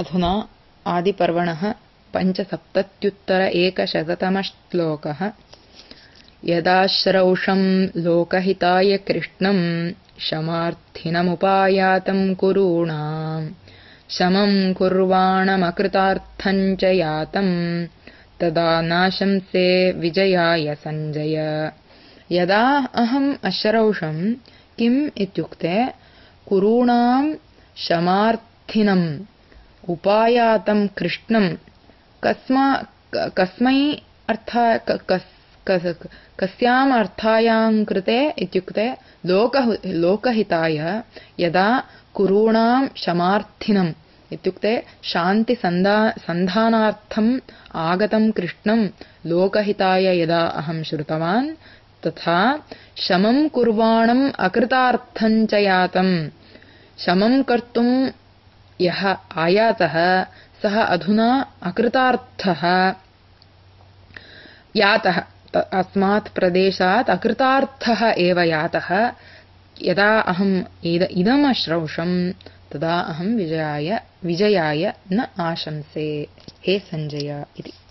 अधुना आदिपर्वणः 570-100तमः श्लोकः। यदाश्रौषं लोकहिताय कृष्णं शमार्थिनमुपायातं कुरूणां शमं कुर्वाणमकृतार्थं च यातं तदा नाशंसे विजयाय संजय। यदा अहम् अश्रौषं किम् इत्युक्ते कुरूणां शमार्थिनम् उपायातं कृष्णं कस्मै कस्याम् अर्थायां कृते इत्युक्ते लोकहिताय यदा कुरूणां शमार्थिनम् इत्युक्ते शान्ति संधानार्थम् आगतं कृष्णं लोकहिताय यदा अहं श्रुतवान् तथा शमं कुर्वाणम् अकृतार्थं च यातं शमं कर्तुं यः आयातः सः अधुना अकृतार्थः यातः अस्मात् प्रदेशात् अकृतार्थः एव यातः। यदा अहम् इदम् अश्रौषं तदा अहं विजयाय न आशंसे हे संजय इति।